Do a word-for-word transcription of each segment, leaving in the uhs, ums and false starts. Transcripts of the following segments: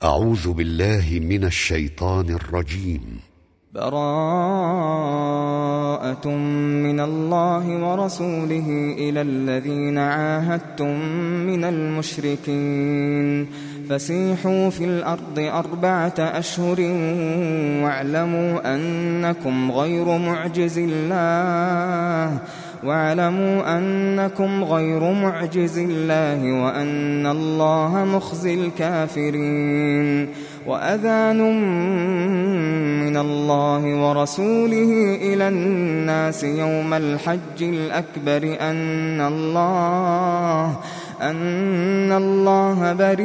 أعوذ بالله من الشيطان الرجيم. براءة من الله ورسوله إلى الذين عاهدتم من المشركين فسيحوا في الأرض أربعة أشهر واعلموا أنكم غير معجز الله واعلموا أنكم غير معجز الله وأن الله مخزي الكافرين وأذان من الله ورسوله إلى الناس يوم الحج الأكبر أن الله أن الله بريء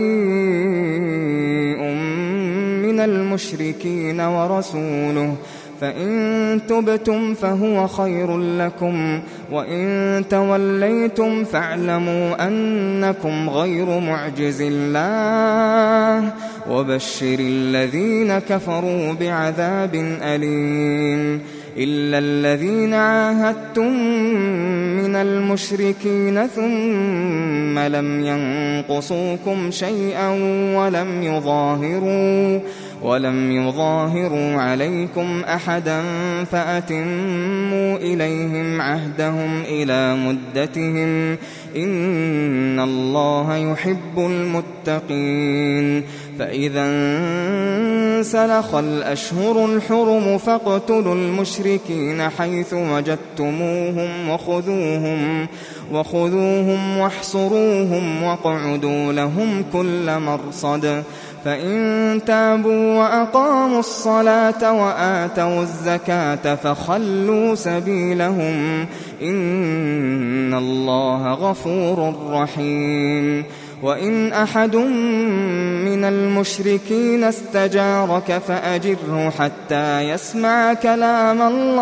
من المشركين ورسوله فإن تبتم فهو خير لكم وإن توليتم فاعلموا أنكم غير معجز الله وبشر الذين كفروا بعذاب أليم إلا الذين عاهدتم من المشركين ثم لم ينقصوكم شيئا ولم يظاهروا ولم يظاهروا عليكم أحدا فأتموا إليهم عهدهم إلى مدتهم إن الله يحب المتقين فإذا انسلخ الأشهر الحرم فاقتلوا المشركين حيث وجدتموهم وخذوهم وخذوهم واحصروهم واقعدوا لهم كل مرصد فإن تابوا وأقاموا الصلاة وآتوا الزكاة فخلوا سبيلهم إن الله غفور رحيم وإن أحد من المشركين استجارك فأجره حتى يسمع كلام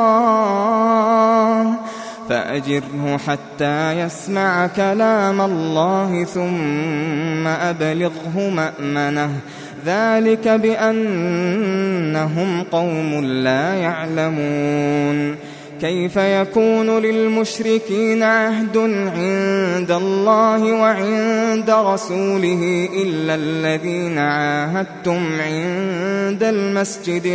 الله فأجره حتى يسمع كلام الله ثم أبلغه مأمنه ذلك بأنهم قوم لا يعلمون كيف يكون للمشركين عهد عند الله وعند رسوله إلا الذين عاهدتم عند المسجد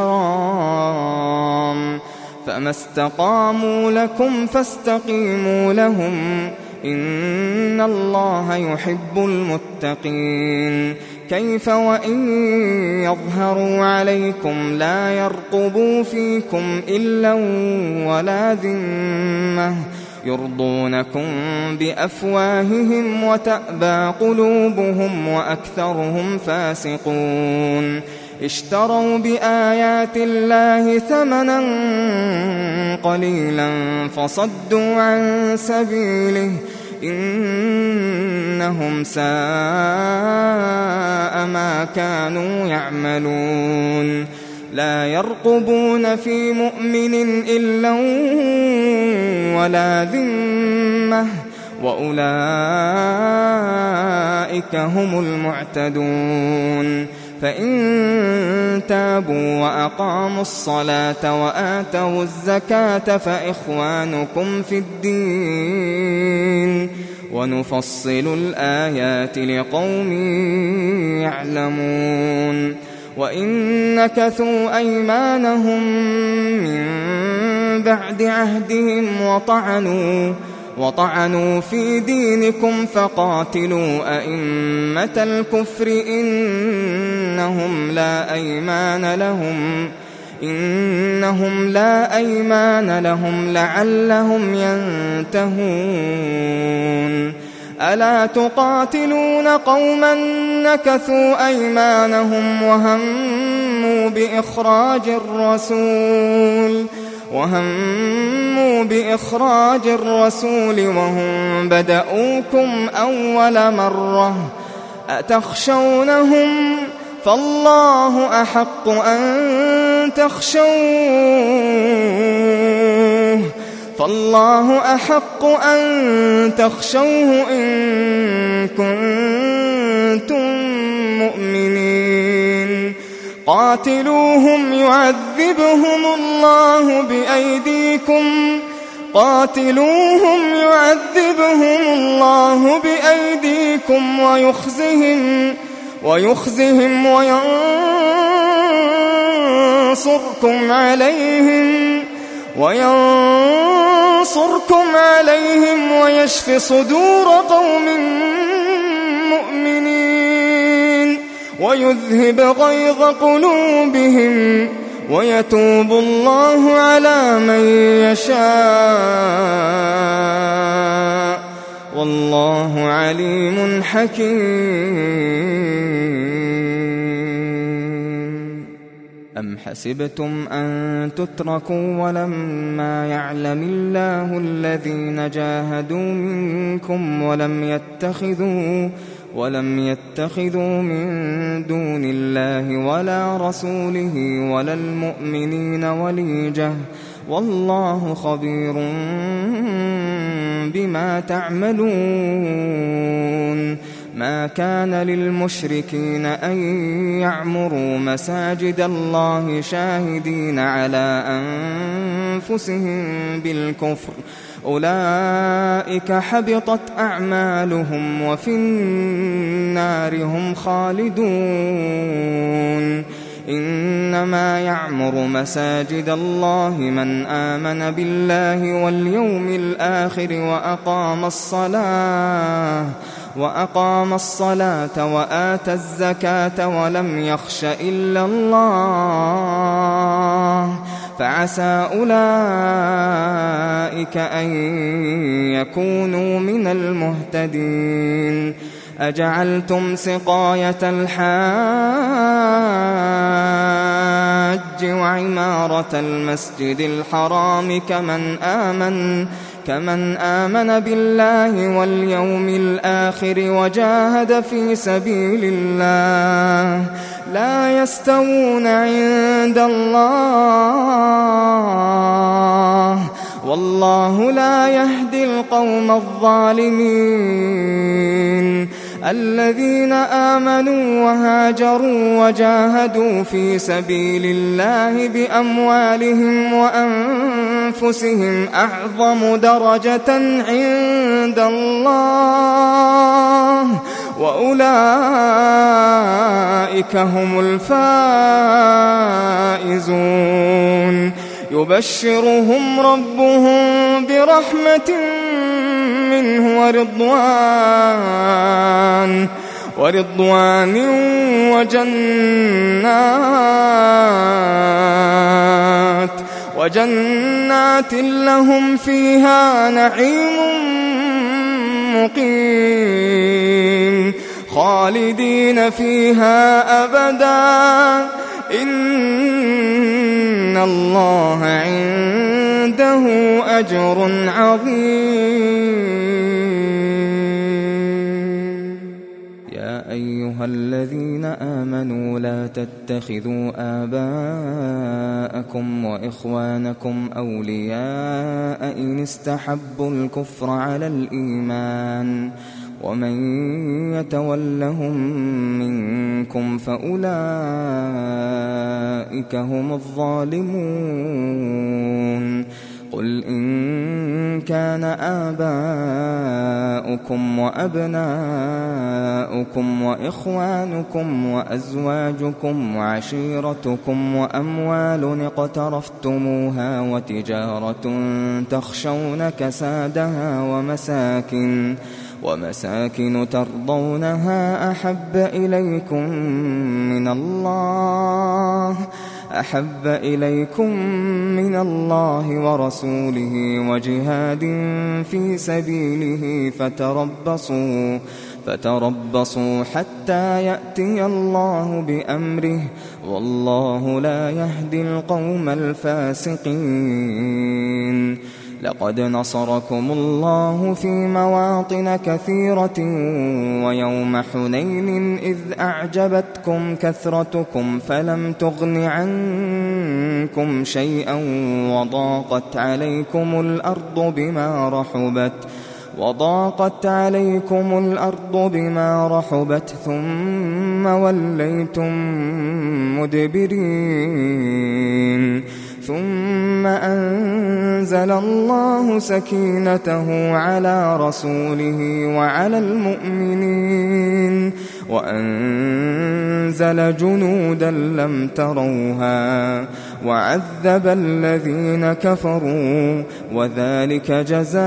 الحرام فما استقاموا لكم فاستقيموا لهم إن الله يحب المتقين كيف وإن يظهروا عليكم لا يرقبوا فيكم إلا ولا ذمة يرضونكم بأفواههم وتأبى قلوبهم وأكثرهم فاسقون اشتروا بآيات الله ثمنا قليلا فصدوا عن سبيله إنهم ساء ما كانوا يعملون لا يرقبون في مؤمن إلا ولا ذمة وأولئك هم المعتدون فإن تابوا وأقاموا الصلاة وآتوا الزكاة فإخوانكم في الدين ونفصل الآيات لقوم يعلمون وإن نكثوا أيمانهم من بعد عهدهم وطعنوا وطعنوا في دينكم فقاتلوا أئمة الكفر إنهم لا أيمان لهم إنهم لا أيمان لهم لعلهم ينتهون ألا تقاتلون قوما نكثوا أيمانهم وهموا بإخراج الرسول وهموا بإخراج الرسول وهم بدأوكم أول مرة أتخشونهم فالله أحق أن تخشوه فالله أحق أن تخشوه إن كنتم مؤمنين قاتلوهم يعذبهم الله بأيديكم قاتلوهم يعذبهم الله بأيديكم ويخزهم ويخزهم وينصركم عليهم وينصركم عليهم ويشف صدور قوم مؤمنين ويذهب غيظ قلوبهم ويتوب الله على من يشاء والله عليم حكيم. أم حسبتم أن تتركوا ولما يعلم الله الذين جاهدوا منكم ولم يتخذوا ولم يتخذوا من دون الله ولا رسوله ولا المؤمنين وليجة والله خبير بما تعملون. ما كان للمشركين أن يعمروا مساجد الله شاهدين على أنفسهم بالكفر أولئك حبطت أعمالهم وفي النار هم خالدون. إنما يعمر مساجد الله من آمن بالله واليوم الآخر وأقام الصلاة وأقام الصلاة وآتى الزكاة ولم يخش إلا الله فعسى أولئك أن يكونوا من المهتدين. أجعلتم سقاية الحاج وعمارة المسجد الحرام كمن آمن كمن آمن بالله واليوم الآخر وجاهد في سبيل الله لا يستوون عند الله والله لا يهدي القوم الظالمين. الذين آمنوا وهاجروا وجاهدوا في سبيل الله بأموالهم وأنفسهم أعظم درجة عند الله وأولئك هم الفائزون. يبشرهم ربهم برحمة منه ورضوان ورضوان وجنات وجنات لهم فيها نعيم مقيم خالدين فيها أبدا إن الله عنده أجر عظيم. يا أيها الذين آمنوا لا تتخذوا آباءكم وإخوانكم أولياء إن استحبوا الكفر على الإيمان ومن يتولهم منكم فأولئك هم الظالمون. قل إن كان آباؤكم وأبناؤكم وإخوانكم وأزواجكم وعشيرتكم وأموال اقترفتموها وتجارة تخشون كسادها ومساكن ومساكن ترضونها أحب إليكم من الله أحب إليكم من الله ورسوله وجهاد في سبيله فتربصوا فتربصوا حتى يأتي الله بأمره والله لا يهدي القوم الفاسقين. لقد نصركم الله في مواطن كثيرة ويوم حنين إذ أعجبتكم كثرتكم فلم تغن عنكم شيئا وضاقت عليكم الأرض بما رحبت وضاقت عليكم الأرض بما رحبت ثم وليتم مدبرين ثم أنزل الله سكينته على رسوله وعلى المؤمنين وأنزل جنودا لم تروها وعذب الذين كفروا وذلك جزاء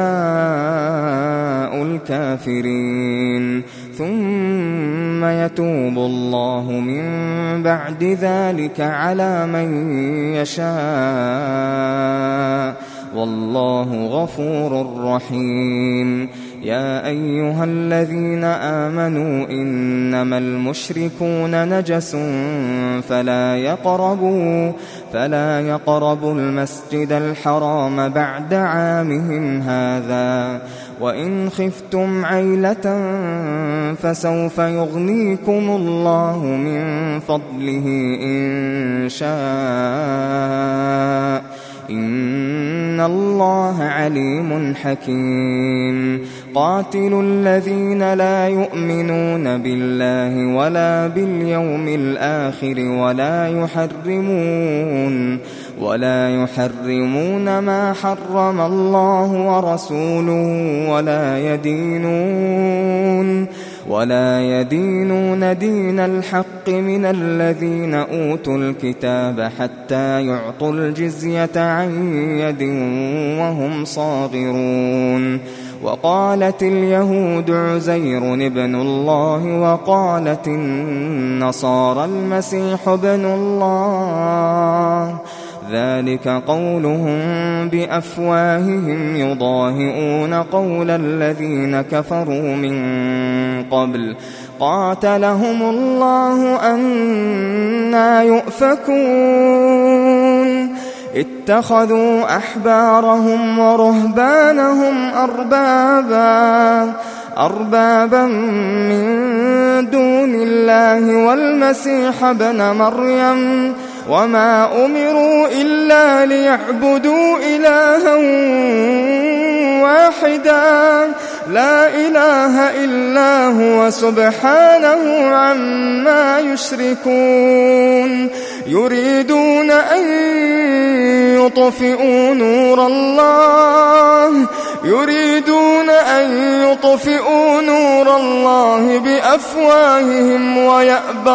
الكافرين ثم يتوب الله من بعد ذلك على من يشاء والله غفور رحيم. يا أيها الذين آمنوا إنما المشركون نجس فلا يقربوا فلا يقربوا المسجد الحرام بعد عامهم هذا وإن خفتم عيلة فسوف يغنيكم الله من فضله إن شاء إن الله عليم حكيم. قاتلوا الذين لا يؤمنون بالله ولا باليوم الآخر ولا يحرمون ولا يحرمون ما حرم الله ورسوله ولا يدينون ولا يدينون دين الحق من الذين أوتوا الكتاب حتى يعطوا الجزية عن يد وهم صاغرون. وقالت اليهود عزير ابن الله وقالت النصارى المسيح ابن الله ذلك قولهم بأفواههم يضاهئون قول الذين كفروا من قبل قاتلهم الله أنى يؤفكون. اتخذوا أحبارهم ورهبانهم أربابا أربابا من دون الله والمسيح ابن مريم وما أمروا إلا ليعبدوا إلها واحدا لا إله إلا هو سبحانه عما يشركون. يريدون أن يطفئوا نور الله يريدون أن يطفئوا نور الله بأفواههم ويأبى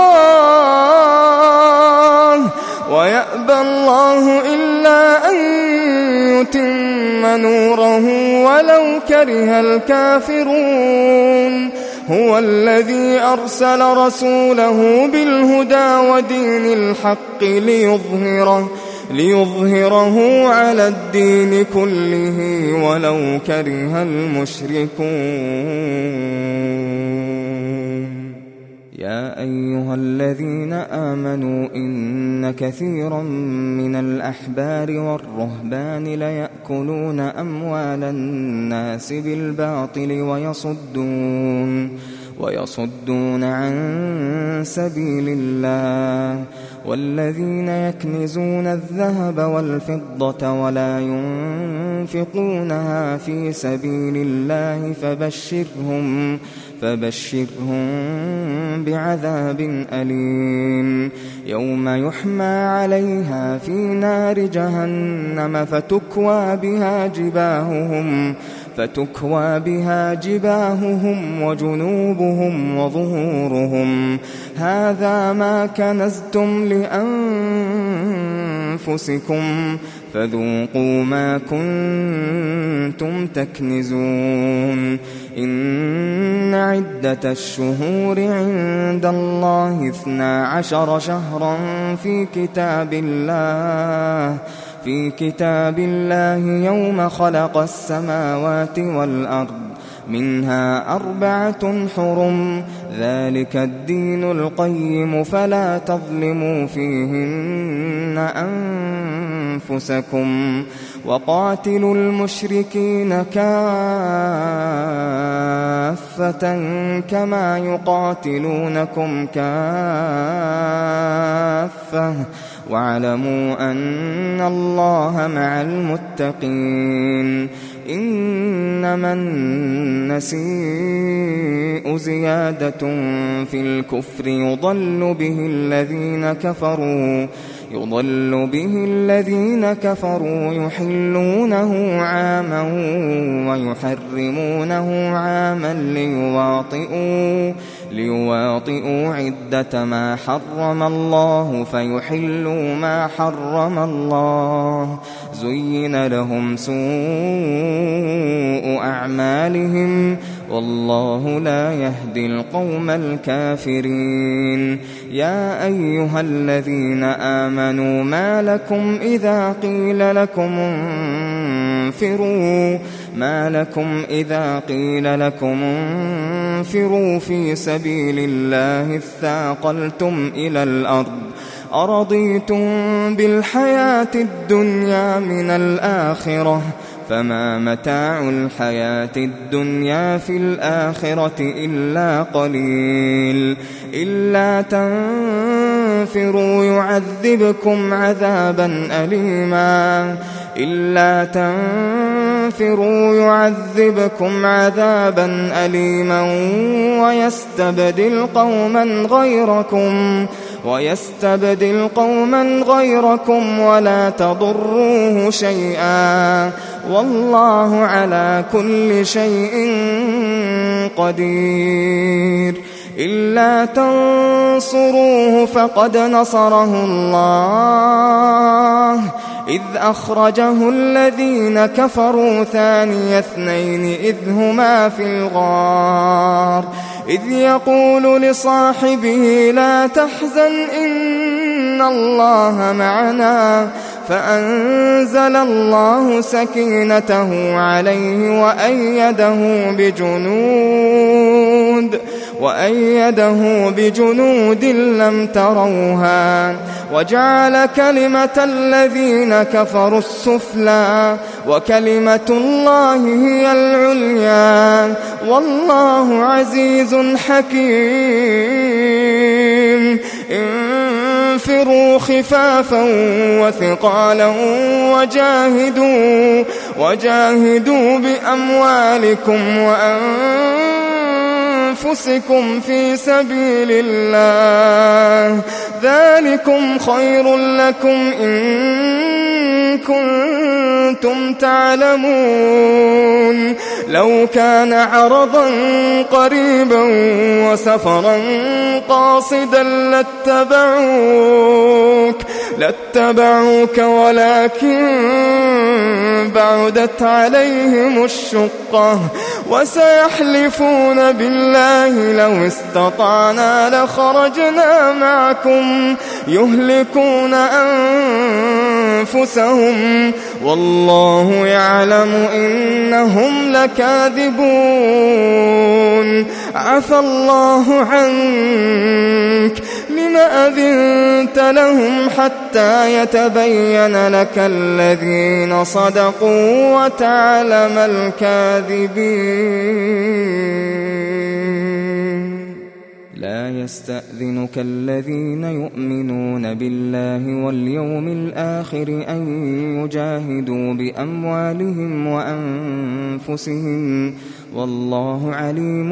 الله ويأبى الله إلا أن يتم نوره ولو كره الكافرون. هو الذي أرسل رسوله بالهدى ودين الحق ليظهره ليظهره على الدين كله ولو كره المشركون. يا أيها الذين آمنوا إن كثيرا من الأحبار والرهبان ليأكلون أموال الناس بالباطل ويصدون ويصدون عن سبيل الله والذين يكنزون الذهب والفضة ولا ينفقونها في سبيل الله فبشرهم فبشرهم بعذاب أليم. يوم يحمى عليها في نار جهنم فتكوى بها جباههم فتكوى بها جباههم وجنوبهم وظهورهم هذا ما كنزتم لأنفسكم فذوقوا ما كنتم تكنزون. إن عدة الشهور عند الله اثنا عشر شهرا في كتاب الله في كتاب الله يوم خلق السماوات والأرض منها أربعة حرم ذلك الدين القيم فلا تظلموا فيهن أنفسكم وقاتلوا المشركين كافة كما يقاتلونكم كافة واعلموا أن الله مع المتقين. إنما النسيء زيادة في الكفر يضل به الذين كفروا يضل به الذين كفروا يحلونه عاما ويحرمونه عاما ليواطئوا ليواطئوا عدة ما حرم الله فيحلوا ما حرم الله. زين لهم سوء أعمالهم والله لا يهدي القوم الكافرين. يا أيها الذين آمنوا ما لكم إذا قيل لكم انفروا ما لكم إذا قيل لكم انفروا في سبيل الله اثاقلتم إلى الأرض أرضيتم بالحياة الدنيا من الآخرة فما متاع الحياة الدنيا في الآخرة إلا قليل. إلا تنفروا يعذبكم عذابا أليما إلا تنفروا يعذبكم عذابا أليما ويستبدل قوما غيركم ويستبدل قوما غيركم ولا تضروه شيئا والله على كل شيء قدير. إلا تنصروه فقد نصره الله إذ أخرجه الذين كفروا ثاني اثنين إذ هما في الغار إذ يقول لصاحبه لا تحزن إن الله معنا فأنزل الله سكينته عليه وأيده بجنود وأيده بجنود لم تروها وجعل كلمة الذين كفروا السفلى وكلمة الله هي العليا والله عزيز حكيم. انفروا خفافا وثقالا وجاهدوا وجاهدوا بأموالكم وأنفسكم في سبيل الله ذلكم خير لكم إن كنتم تعلمون. لو كان عرضا قريبا وسفرا قاصدا لاتبعوك لاتبعوك ولكن بعدت عليهم الشقة وسيحلفون بالله لو استطعنا لخرجنا معكم يهلكون أنفسهم والله يعلم إنهم لكاذبون. عفى الله عنك لم أذنت لهم حتى يتبين لك الذين صدقوا وتعلم الكاذبين. لا يستأذنك الذين يؤمنون بالله واليوم الآخر أن يجاهدوا بأموالهم وأنفسهم والله عليم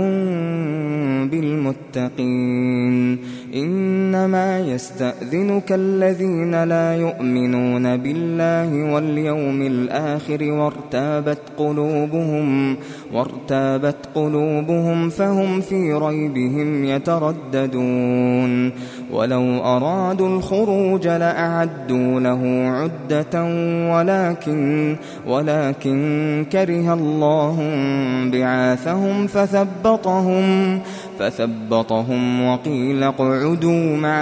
بالمتقين. إنما يستأذنك الذين لا يؤمنون بالله واليوم الآخر وارتابت قلوبهم وارتابت قلوبهم فهم في ريبهم يترددون. ولو أرادوا الخروج لأعدوا له عدة ولكن ولكن كره الله بعاثهم فثبطهم فثبطهم وقيل اقعدوا مع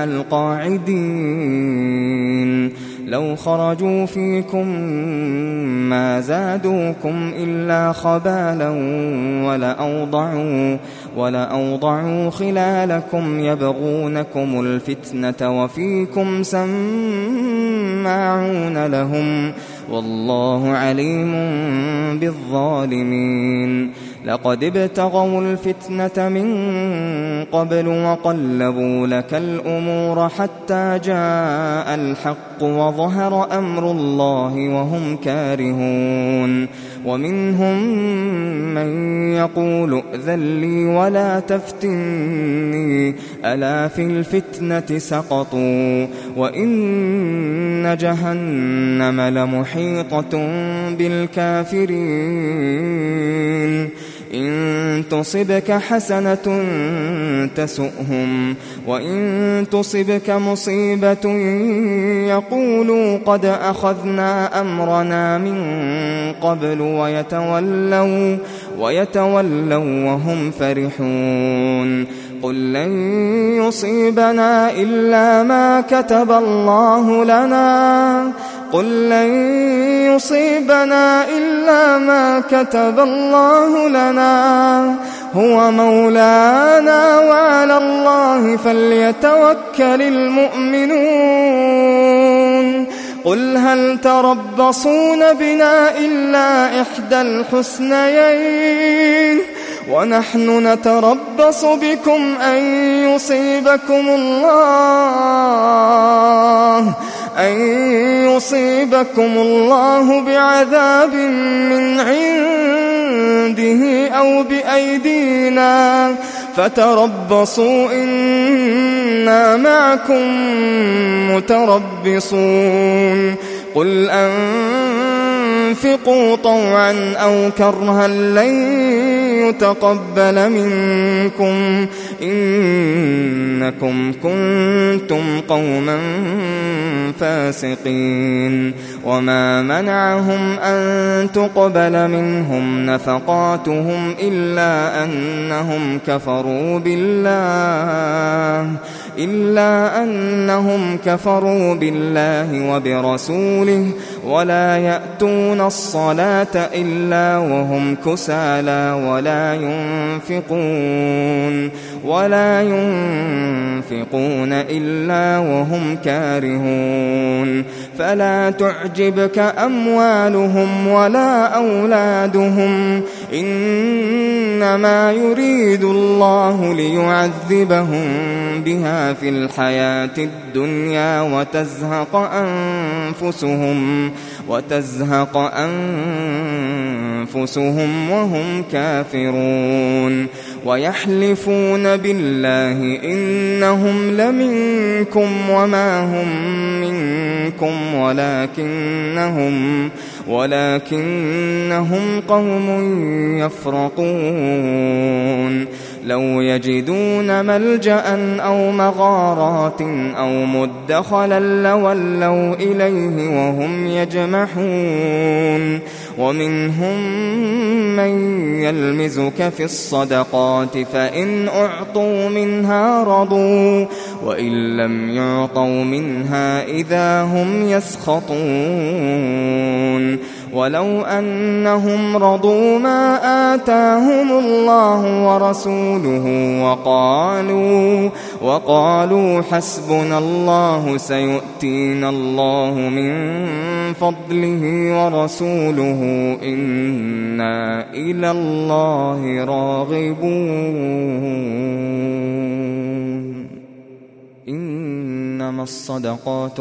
القاعدين. لو خرجوا فيكم ما زادوكم إلا خبالا ولأوضعوا, ولأوضعوا خلالكم يبغونكم الفتنة وفيكم سماعون لهم والله عليم بالظالمين. لقد ابتغوا الفتنة من قبل وقلبوا لك الأمور حتى جاء الحق وظهر أمر الله وهم كارهون ومنهم من يقول ائذن لي ولا تفتني ألا في الفتنة سقطوا وإن جهنم لمحيطة بالكافرين إن تصبك حسنة تسؤهم وإن تصبك مصيبة يقولوا قد أخذنا أمرنا من قبل ويتولوا, ويتولوا وهم فرحون قل لن يصيبنا إلا ما كتب الله لنا قل لن يصيبنا إلا ما كتب الله لنا هو مولانا وعلى الله فليتوكل المؤمنون قل هل تربصون بنا إلا إحدى الحسنيين ونحن نتربص بكم أن يصيبكم الله أن يصيبكم الله بعذاب من عنده أو بأيدينا فتربصوا إنا معكم متربصون قل أنفقوا طوعا أو كرها لن يتقبل منكم إنكم كنتم قوما فاسقين وما منعهم أن تقبل منهم نفقاتهم إلا أنهم كفروا بالله إلا أنهم كفروا بالله وبرسوله ولا يأتون الصلاة إلا وهم كسالى ولا ينفقون ولا ينفقون إلا وهم كارهون فلا تعجبك أموالهم ولا أولادهم إنما يريد الله ليعذبهم بها في الحياة الدنيا وتزهق أنفسهم وتزهق أنفسهم وهم كافرون ويحلفون بالله إنهم لمنكم وما هم منكم ولكنهم ولكنهم قوم يفرقون لو يجدون ملجأ أو مغارات أو مدخلا لولوا إليه وهم يجمحون ومنهم من يلمزك في الصدقات فإن أعطوا منها رضوا وإن لم يعطوا منها إذا هم يسخطون ولو أنهم رضوا ما آتاهم الله ورسوله وقالوا وقالوا حسبنا الله سيؤتينا الله من فضله ورسوله إنا إلى الله راغبون إنما الصدقات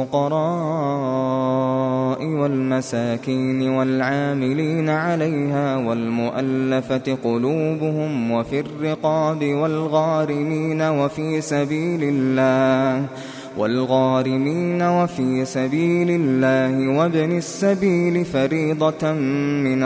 للفقراء والمساكين والعاملين عليها والمؤلفة قلوبهم وفي الرقاب والغارمين وفي سبيل الله والغارمين وفي سبيل الله وابن السبيل فريضة من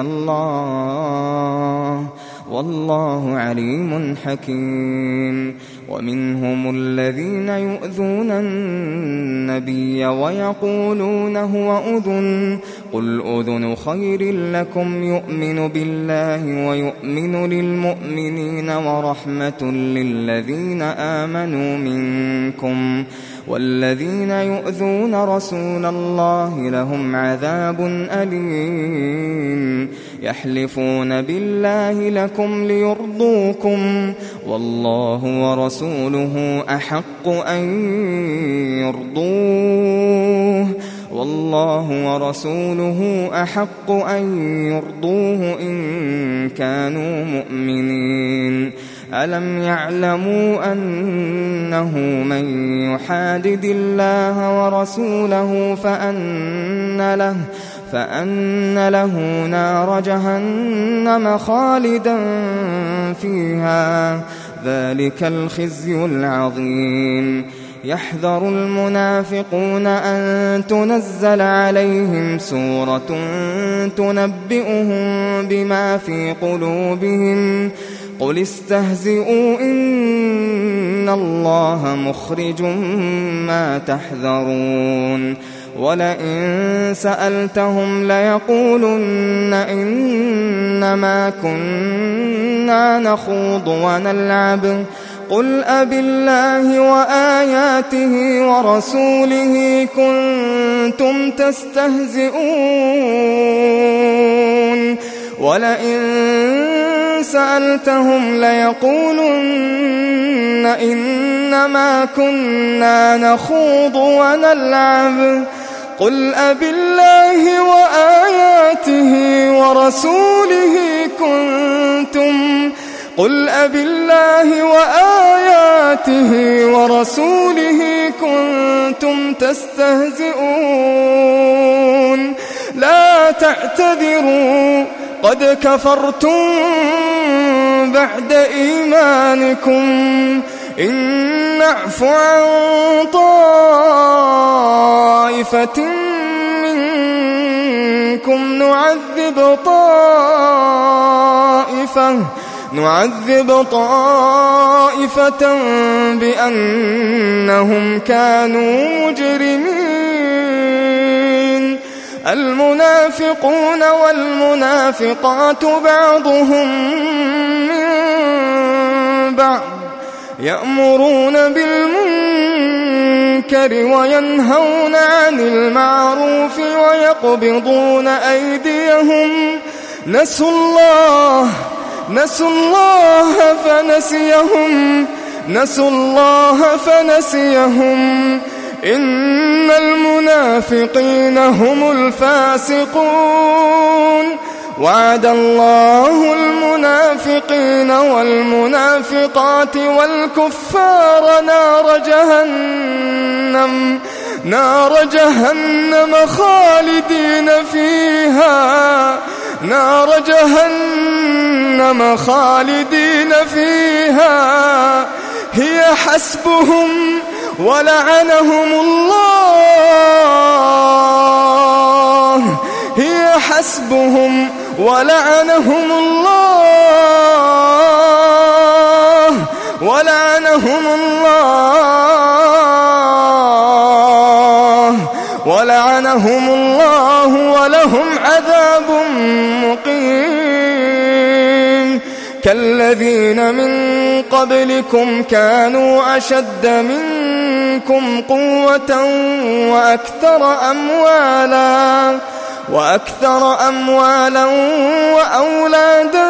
الله والله عليم حكيم ومنهم الذين يؤذون النبي ويقولون هو أذن قل أذن خير لكم يؤمن بالله ويؤمن للمؤمنين ورحمة للذين آمنوا منكم والذين يؤذون رسول الله لهم عذاب أليم يحلفون بالله لكم ليرضوكم والله ورسوله أحق أن يرضوه والله ورسوله أحق أن يرضوه إن كانوا مؤمنين ألم يعلموا أنه من يحادد الله ورسوله فأن له فأن له نار جهنم خالدا فيها ذلك الخزي العظيم يحذر المنافقون أن تنزل عليهم سورة تنبئهم بما في قلوبهم قل استهزئوا إن الله مخرج ما تحذرون ولئن سألتهم ليقولن إنما كنا نخوض ونلعب قل أبالله وآياته ورسوله كنتم تستهزئون ولئن سألتهم ليقولن إنما كنا نخوض ونلعب قل أبالله وآياته ورسوله كنتم قل أبالله وآياته ورسوله كنتم تستهزئون لا تعتذروا قد كفرتم بعد إيمانكم إن نعف عن طائفة منكم نعذب طائفة نعذب طائفة بأنهم كانوا مجرمين المنافقون والمنافقات بعضهم من بعض يأمرون بالمنكر وينهون عن المعروف ويقبضون أيديهم نسوا الله نسوا الله فنسيهم نسوا الله فنسيهم إن المنافقين هم الفاسقون وعد الله المنافقين والمنافقات والكفار نار جهنم نار جهنم خالدين فيها نار جهنم خالدين فيها هي حسبهم ولعنهم الله هي حسبهم ولعنهم الله ولعنهم الله ولعنهم الله ولهم عذاب مقيم كالذين من قبلكم كانوا أشد منكم قوة وأكثر أموالا وأكثر أموالا وأولادا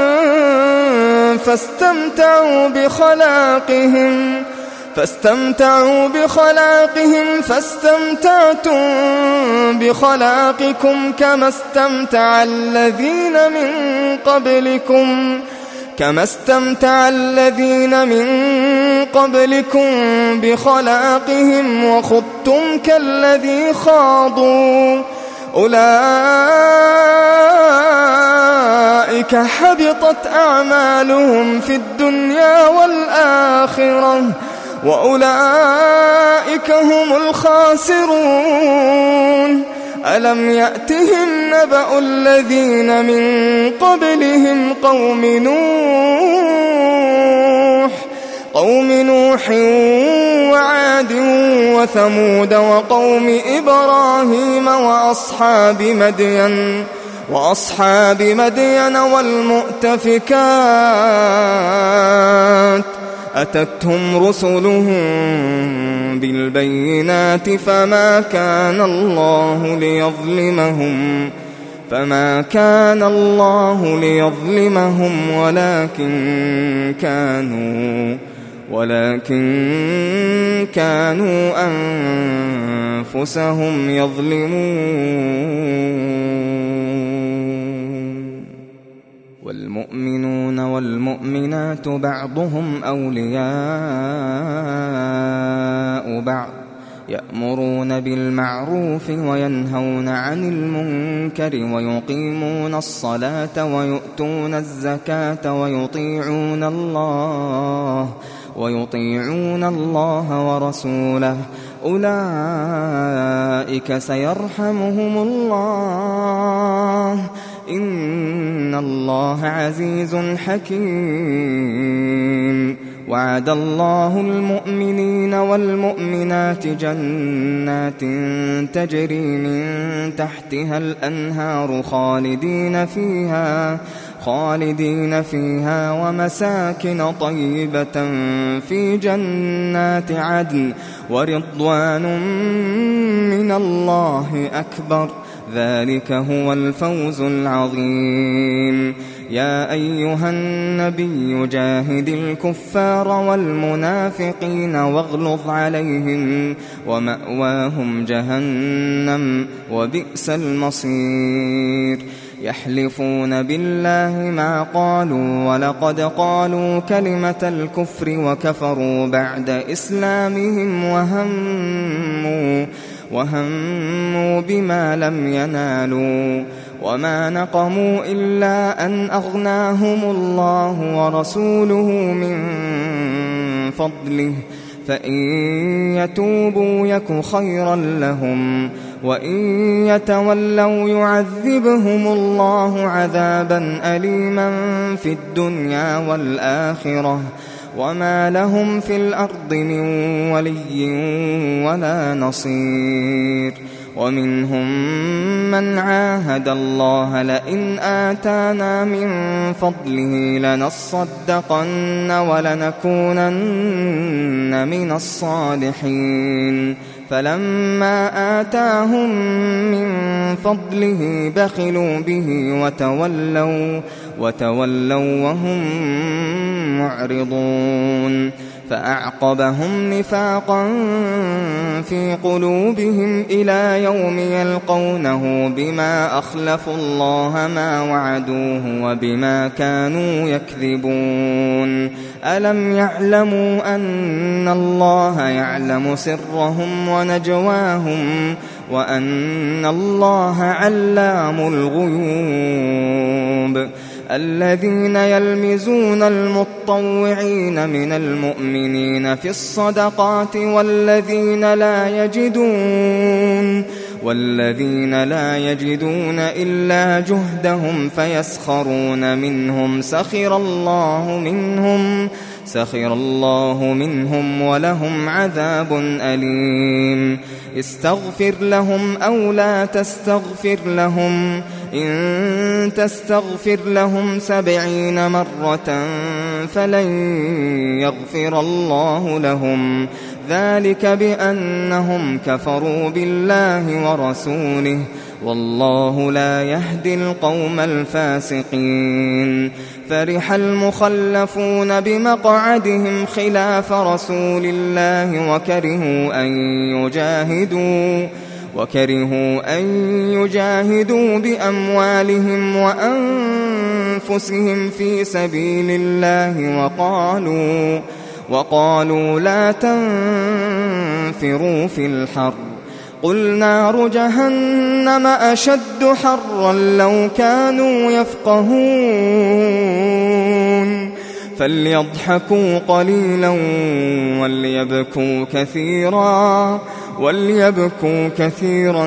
فاستمتعوا بخلاقهم فاستمتعوا بخلاقهم فاستمتعتم بخلاقكم كما استمتع الذين من قبلكم كما استمتع الذين من قبلكم بخلاقهم وخضتم كالذي خاضوا أولئك حبطت أعمالهم في الدنيا والآخرة وأولئك هم الخاسرون ألم يأتهم نبأ الذين من قبلهم قوم نوح قوم نوح وعاد وثمود وقوم إبراهيم وأصحاب مدين وأصحاب مدين والمؤتفكات أتتهم رسلهم بالبينات فما كان الله ليظلمهم فما كان الله ليظلمهم ولكن كانوا ولكن كانوا أنفسهم يظلمون. والمؤمنون والمؤمنات بعضهم أولياء بعض يأمرون بالمعروف وينهون عن المنكر ويقيمون الصلاة ويؤتون الزكاة ويطيعون الله ويطيعون الله ورسوله أولئك سيرحمهم الله إن الله عزيز حكيم. وعد الله المؤمنين والمؤمنات جنات تجري من تحتها الأنهار خالدين فيها خالدين فيها ومساكن طيبة في جنات عدن ورضوان من الله أكبر ذلك هو الفوز العظيم. يا أيها النبي جاهد الكفار والمنافقين واغلظ عليهم ومأواهم جهنم وبئس المصير. يحلفون بالله ما قالوا ولقد قالوا كلمة الكفر وكفروا بعد إسلامهم وهموا وهموا بما لم ينالوا وما نقموا إلا أن أغناهم الله ورسوله من فضله فإن يتوبوا يك خيرا لهم وإن يتولوا يعذبهم الله عذابا أليما في الدنيا والآخرة وما لهم في الأرض من ولي ولا نصير. ومنهم من عاهد الله لئن آتانا من فضله لنصدقن ولنكونن من الصالحين فلما آتاهم من فضله بخلوا به وتولوا وتولوا وهم معرضون. فأعقبهم نفاقا في قلوبهم إلى يوم يلقونه بما أخلفوا الله ما وعدوه وبما كانوا يكذبون. ألم يعلموا أن الله يعلم سرهم ونجواهم وأن الله علام الغيوب. الذين يلمزون المطوعين من المؤمنين في الصدقات والذين لا يجدون والذين لا يجدون إلا جهدهم فيسخرون منهم سخر الله منهم سخر الله منهم ولهم عذاب أليم. استغفر لهم أو لا تستغفر لهم إن تستغفر لهم سبعين مرة فلن يغفر الله لهم ذلك بأنهم كفروا بالله ورسوله والله لا يهدي القوم الفاسقين. فرح المخلفون بمقعدهم خلاف رسول الله وكرهوا أن يجاهدوا وكرهوا أن يجاهدوا بأموالهم وأنفسهم في سبيل الله وقالوا وقالوا لا تنفروا في الحر قل نار جهنم أشد حرا لو كانوا يفقهون. فليضحكوا قليلا وليبكوا كثيرا وليبكوا كثيرا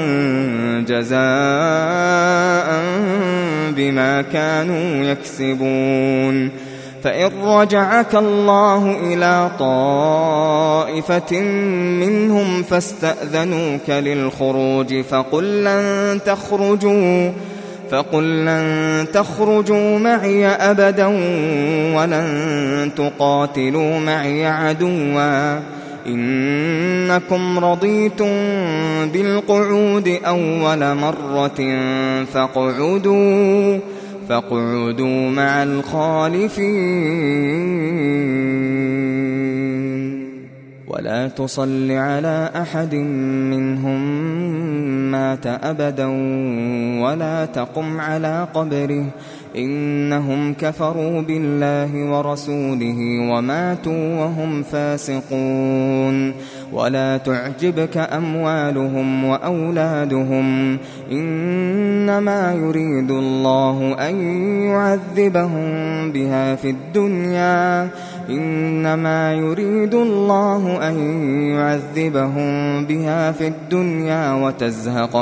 جزاء بما كانوا يكسبون. فإن رجعك الله إلى طائفة منهم فاستأذنوك للخروج فقل لن تخرجوا فقل لن تخرجوا معي أبدا ولن تقاتلوا معي عدوا إنكم رضيتم بالقعود أول مرة فاقعدوا فاقعدوا مع الخالفين. ولا تصل على أحد منهم مات أبدا ولا تقم على قبره إنهم كفروا بالله ورسوله وماتوا وهم فاسقون ولا تعجبك أموالهم وأولادهم إنما يريد الله أن يعذبهم بها في الدنيا إنما يريد الله أن يعذبهم بها في الدنيا وتزهق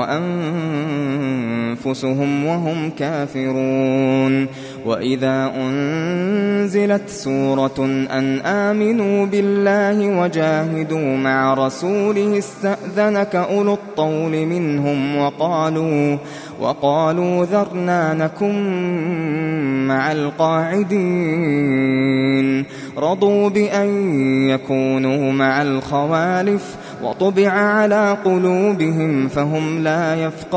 أنفسهم وهم كافرون وإذا أنزلت سورة أن آمنوا بالله وجاهدوا مع رسوله استأذنك أولو الطول منهم وقالوا وقالوا ذرنا نكن مع القاعدين رضوا بأن يكونوا مع الخوالف وطبع على قلوبهم فهم لا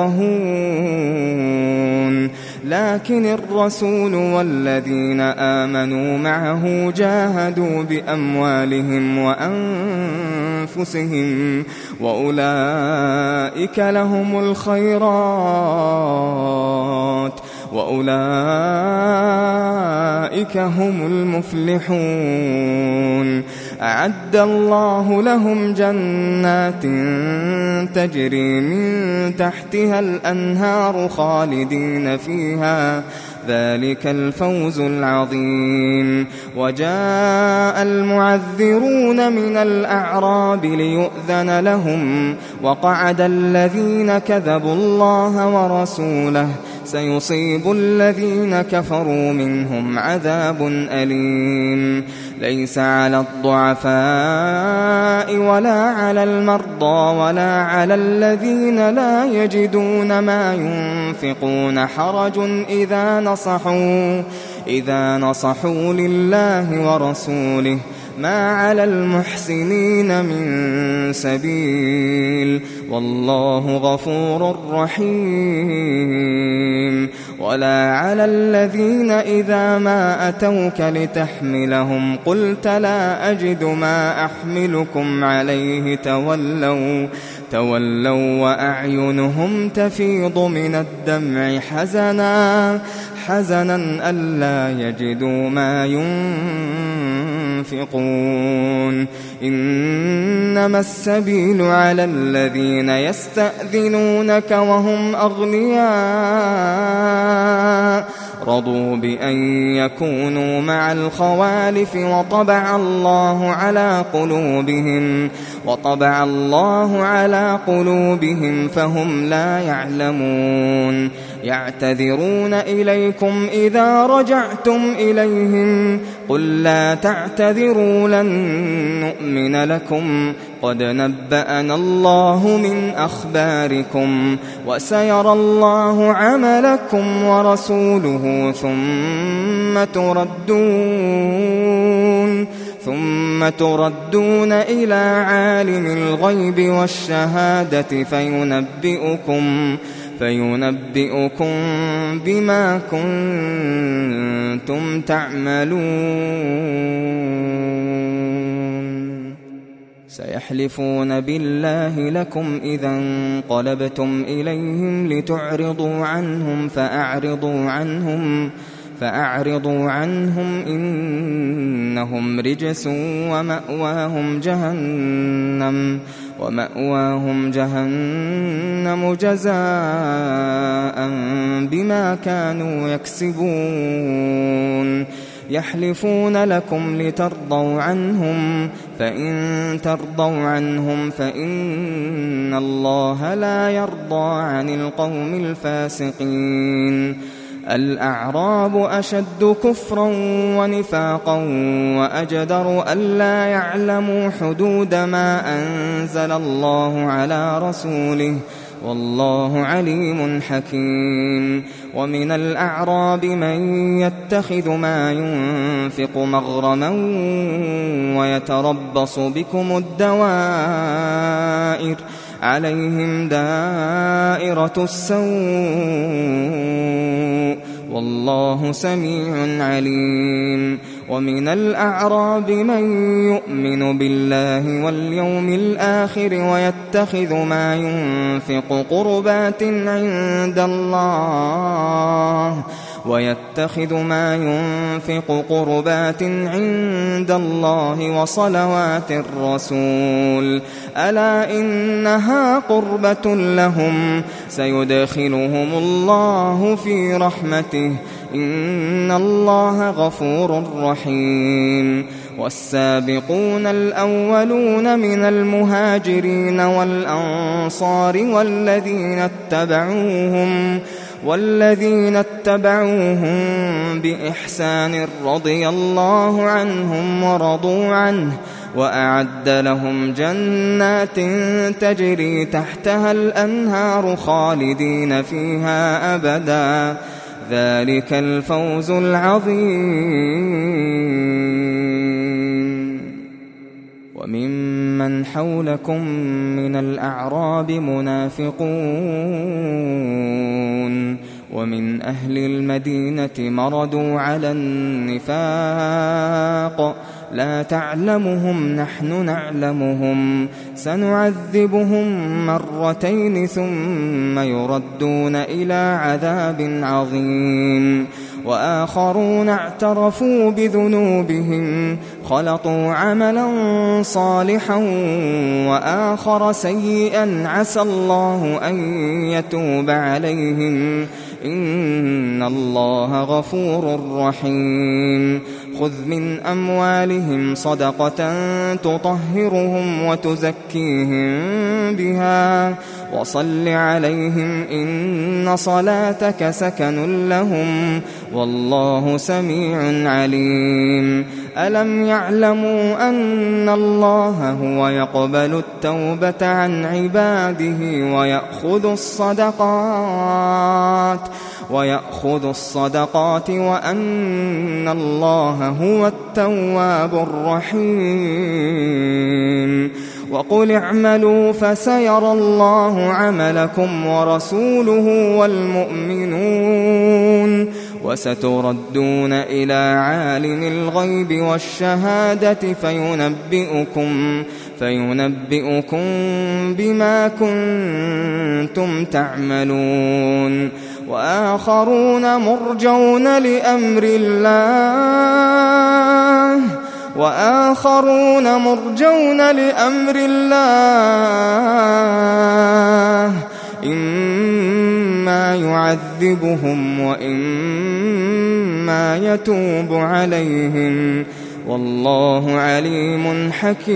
يفقهون لكن الرسول والذين آمنوا معه جاهدوا بأموالهم وأنفسهم وأولئك لهم الخيرات وأولئك هم المفلحون أعد الله لهم جنات تجري من تحتها الأنهار خالدين فيها ذلك الفوز العظيم وجاء المعذرون من الأعراب ليؤذن لهم وقعد الذين كذبوا الله ورسوله سيصيب الذين كفروا منهم عذاب أليم ليس على الضعفاء ولا على المرضى ولا على الذين لا يجدون ما ينفقون حرج إذا نصحوا إذا نصحوا لله ورسوله ما على المحسنين من سبيل والله غفور رحيم ولا على الذين إذا ما أتوك لتحملهم قلت لا أجد ما أحملكم عليه تولوا تولوا وأعينهم تفيض من الدمع حزنا حزنا ألا يجدوا ما ينفقون إنما السبيل على الذين يستأذنونك وهم أغنياء رضوا بأن يكونوا مع الخوالف وطبع الله على قلوبهم وطبع الله على قلوبهم فهم لا يعلمون يعتذرون إليكم إذا رجعتم إليهم قل لا تعتذروا لن نؤمن لكم قد نبأنا الله من أخباركم وسيرى الله عملكم ورسوله ثم تردون ثم تردون إلى عالم الغيب والشهادة فينبئكم فينبئكم بما كنتم تعملون سيحلفون بالله لكم إذا انقلبتم إليهم لتعرضوا عنهم فأعرضوا عنهم فأعرضوا عنهم إنهم رجس ومأواهم جهنم ومأواهم جهنم جزاء بما كانوا يكسبون يحلفون لكم لترضوا عنهم فإن ترضوا عنهم فإن الله لا يرضى عن القوم الفاسقين الأعراب أشد كفرا ونفاقا وأجدر ألا يعلموا حدود ما أنزل الله على رسوله والله عليم حكيم ومن الأعراب من يتخذ ما ينفق مغرما ويتربص بكم الدوائر عليهم دائرة السوء والله سميع عليم ومن الأعراب من يؤمن بالله واليوم الآخر ويتخذ ما ينفق قربات عند الله ويتخذ ما ينفق قربات عند الله وصلوات الرسول ألا إنها قربة لهم سيدخلهم الله في رحمته إن الله غفور رحيم والسابقون الأولون من المهاجرين والأنصار والذين اتبعوهم والذين اتبعوهم بإحسان رضي الله عنهم ورضوا عنه وأعد لهم جنات تجري تحتها الأنهار خالدين فيها أبدا ذلك الفوز العظيم. وممن حولكم من الأعراب منافقون ومن أهل المدينة مردوا على النفاق لا تعلمهم نحن نعلمهم سنعذبهم مرتين ثم يردون إلى عذاب عظيم وآخرون اعترفوا بذنوبهم خلطوا عملا صالحا وآخر سيئا عسى الله أن يتوب عليهم إن الله غفور رحيم. خذ من أموالهم صدقة تطهرهم وتزكيهم بها وصل عليهم إن صلاتك سكن لهم والله سميع عليم. ألم يعلموا أن الله هو يقبل التوبة عن عباده ويأخذ الصدقات ويأخذ الصدقات وأن الله هو التواب الرحيم. وقل اعملوا فسيرى الله عملكم ورسوله والمؤمنون وستردون إلى عالم الغيب والشهادة فينبئكم فينبئكم بما كنتم تعملون. وآخرون مرجون لأمر الله وآخرون مرجون لأمر الله إما يعذبهم وإما يتوب عليهم والله عليم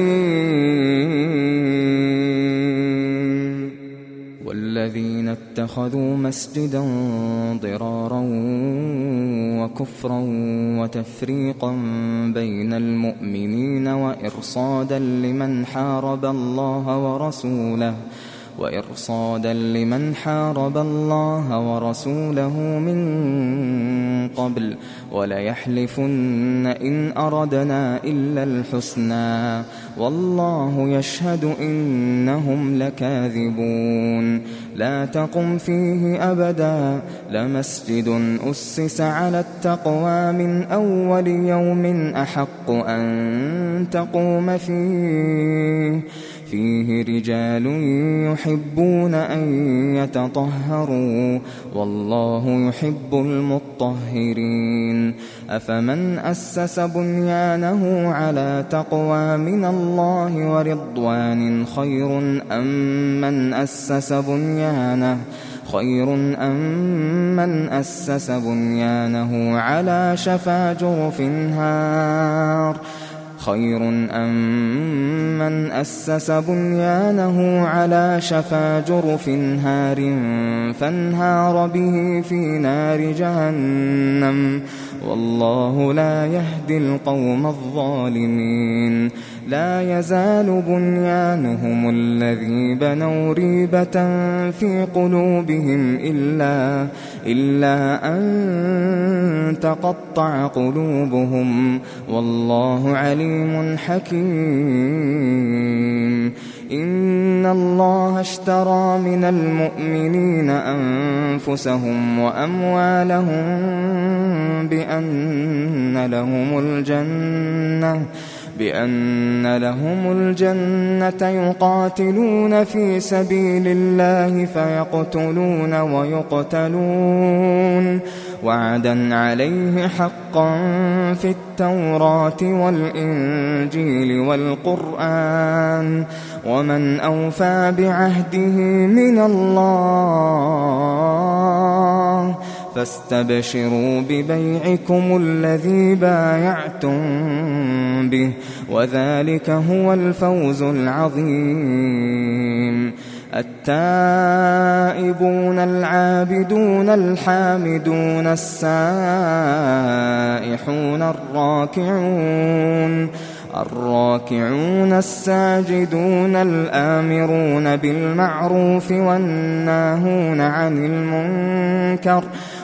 حكيم. والذين اتخذوا مسجدا ضرارا وكفرا وتفريقا بين المؤمنين وإرصادا لمن حارب الله ورسوله وإرصادا لمن حارب الله ورسوله من قبل وليحلفن إن أردنا إلا الحسنى والله يشهد إنهم لكاذبون. لا تقم فيه أبدا لمسجد أسس على التقوى من أول يوم أحق أن تقوم فيه فيه رجال يحبون أن يتطهروا والله يحب المطهرين. أفمن أسس بنيانه على تقوى من الله ورضوان خير أم من أسس بنيانه خير أم من أسس بنيانه على شفا جرف هار خير أم من أسس بنيانه على شفا جرف هار فانهار به في نار جهنم والله لا يهدي القوم الظالمين. لا يزال بنيانهم الذي بنوا ريبة في قلوبهم إلا, إلا أن تقطع قلوبهم والله عليم حكيم. إن الله اشترى من المؤمنين أنفسهم وأموالهم بأن لهم الجنة بأن لهم الجنة يقاتلون في سبيل الله فيقتلون ويقتلون وعدا عليه حقا في التوراة والإنجيل والقرآن ومن أوفى بعهده من الله فاستبشروا ببيعكم الذي بايعتم به وذلك هو الفوز العظيم. التائبون العابدون الحامدون السائحون الراكعون الراكعون الساجدون الآمرون بالمعروف والناهون عن المنكر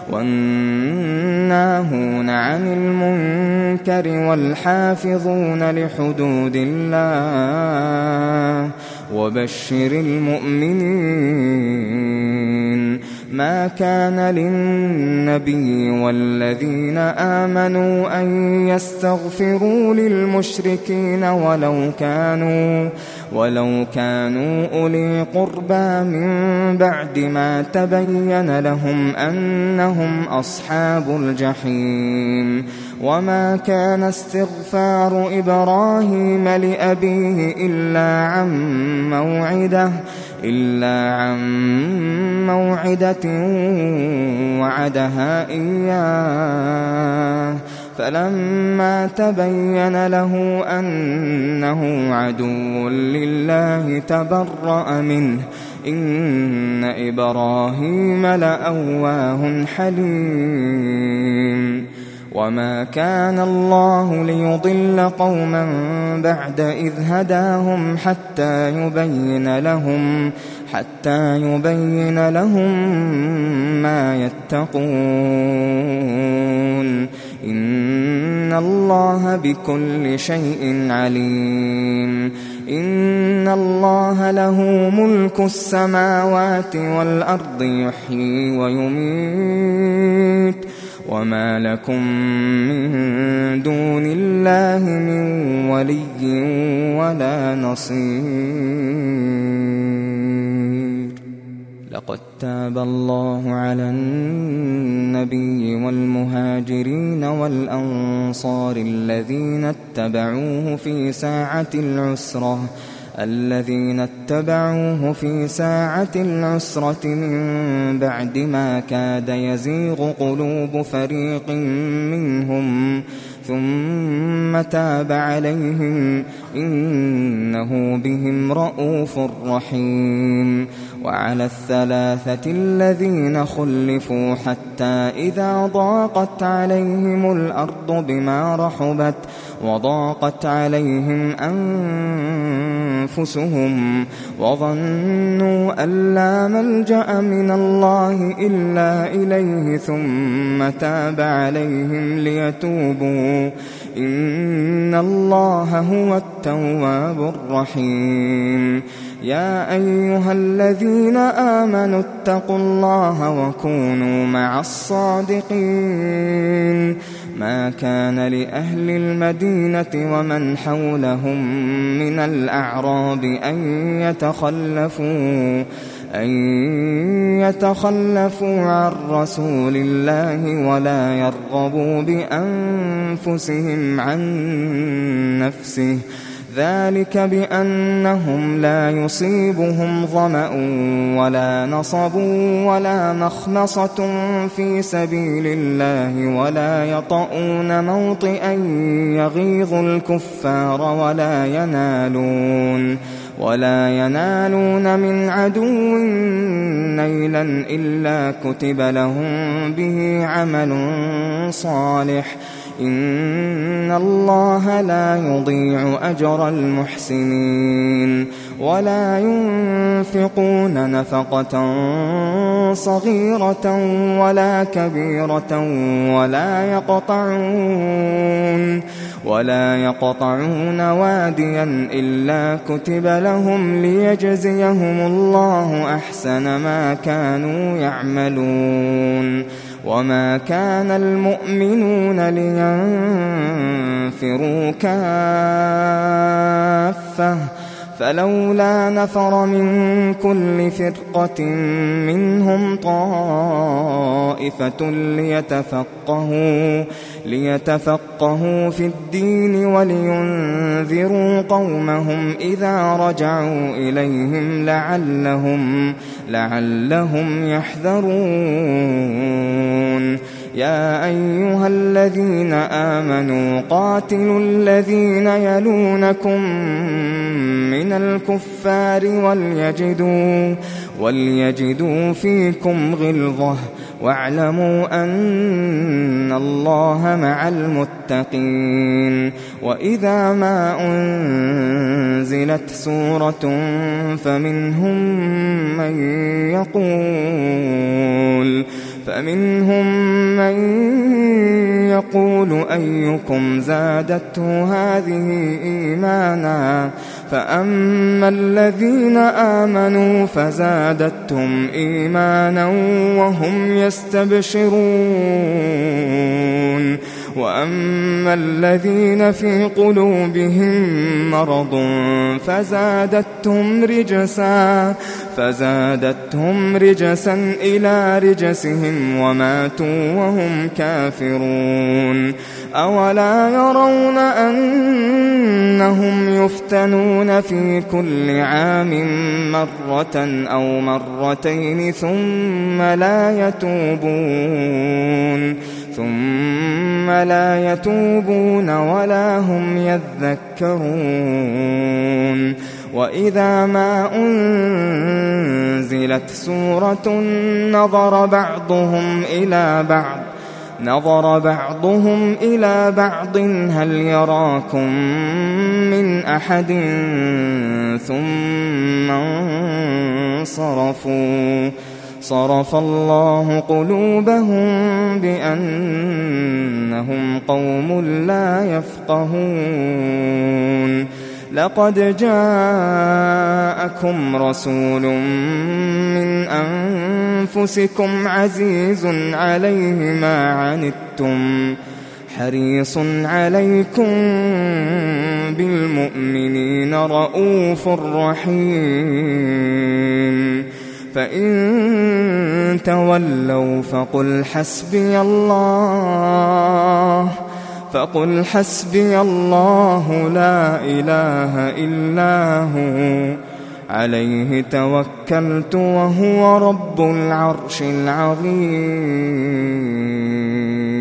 والناهون عن المنكر والحافظون لحدود الله وبشر المؤمنين. ما كان للنبي والذين آمنوا أن يستغفروا للمشركين ولو كانوا ولو كانوا أولي قربى من بعد ما تبين لهم أنهم أصحاب الجحيم. وما كان استغفار إبراهيم لأبيه إلا عن موعدة إلا عن موعدة وعدها إياه فلما تبين له أنه عدو لله تبرأ منه إن إبراهيم لأواه حليم. وما كان الله ليضل قوما بعد إذ هداهم حتى يبين لهم حتى يبين لهم ما يتقون إن الله بكل شيء عليم. إن الله له ملك السماوات والأرض يحيي ويميت وما لكم من دون الله من ولي ولا نصير. لقد تاب الله على النبي والمهاجرين والأنصار الذين اتبعوه في ساعة العسرة الذين اتبعوه في ساعة العسرة من بعد ما كاد يزيغ قلوب فريق منهم ثم تاب عليهم إنه بهم رءوف رحيم. وعلى الثلاثة الذين خلفوا حتى إذا ضاقت عليهم الأرض بما رحبت وضاقت عليهم أنفسهم وظنوا أن لا ملجأ من الله إلا إليه ثم تاب عليهم ليتوبوا إن الله هو التواب الرحيم. يا أيها الذين آمنوا اتقوا الله وكونوا مع الصادقين. ما كان لأهل المدينة ومن حولهم من الأعراب أن يتخلفوا أن يتخلفوا عن رسول الله ولا يرغبوا بأنفسهم عن نفسه ذلك بأنهم لا يصيبهم ظمأ ولا نصب ولا مخمصة في سبيل الله ولا يطؤون موطئا يغيظ الكفار ولا ينالون ولا ينالون من عدو نيلا إلا كتب لهم به عمل صالح إن الله لا يضيع أجر المحسنين. ولا ينفقون نفقة صغيرة ولا كبيرة ولا يقطعون ولا يقطعون واديا إلا كتب لهم ليجزيهم الله أحسن ما كانوا يعملون وما كان المؤمنون لينفروا كافة فلولا نفر من كل فرقة منهم طائفة ليتفقهوا ليتفقهوا في الدين ولينذروا قومهم إذا رجعوا إليهم لعلهم لعلهم يحذرون يا أيها الذين آمنوا قاتلوا الذين يلونكم من الكفار وليجدوا وليجدوا فيكم غلظة واعلموا أن الله مع المتقين وإذا ما أنزلت سورة فمنهم من يقول فمنهم من يقول أيكم زادته هذه إيمانا فأما الذين آمنوا فزادتهم إيمانا وهم يستبشرون وأما الذين في قلوبهم مرض فزادتهم رجسا فزادتهم رجسا إلى رجسهم وماتوا وهم كافرون أولا يرون أنهم يفتنون في كل عام مرة أو مرتين ثم لا يتوبون ثم لا يتوبون ولا هم يذكرون وإذا ما أنزلت سورة نظر بعضهم إلى بعض نظر بعضهم إلى بعض هل يراكم من أحد ثم انصرفوا صرف الله قلوبهم بأنهم قوم لا يفقهون لقد جاءكم رسول من أنفسكم عزيز عليه ما عنتم حريص عليكم بالمؤمنين رؤوف رحيم فإن تولوا فقل حسبي الله فقل حسبي الله لا إله إلا هو عليه توكلت وهو رب العرش العظيم.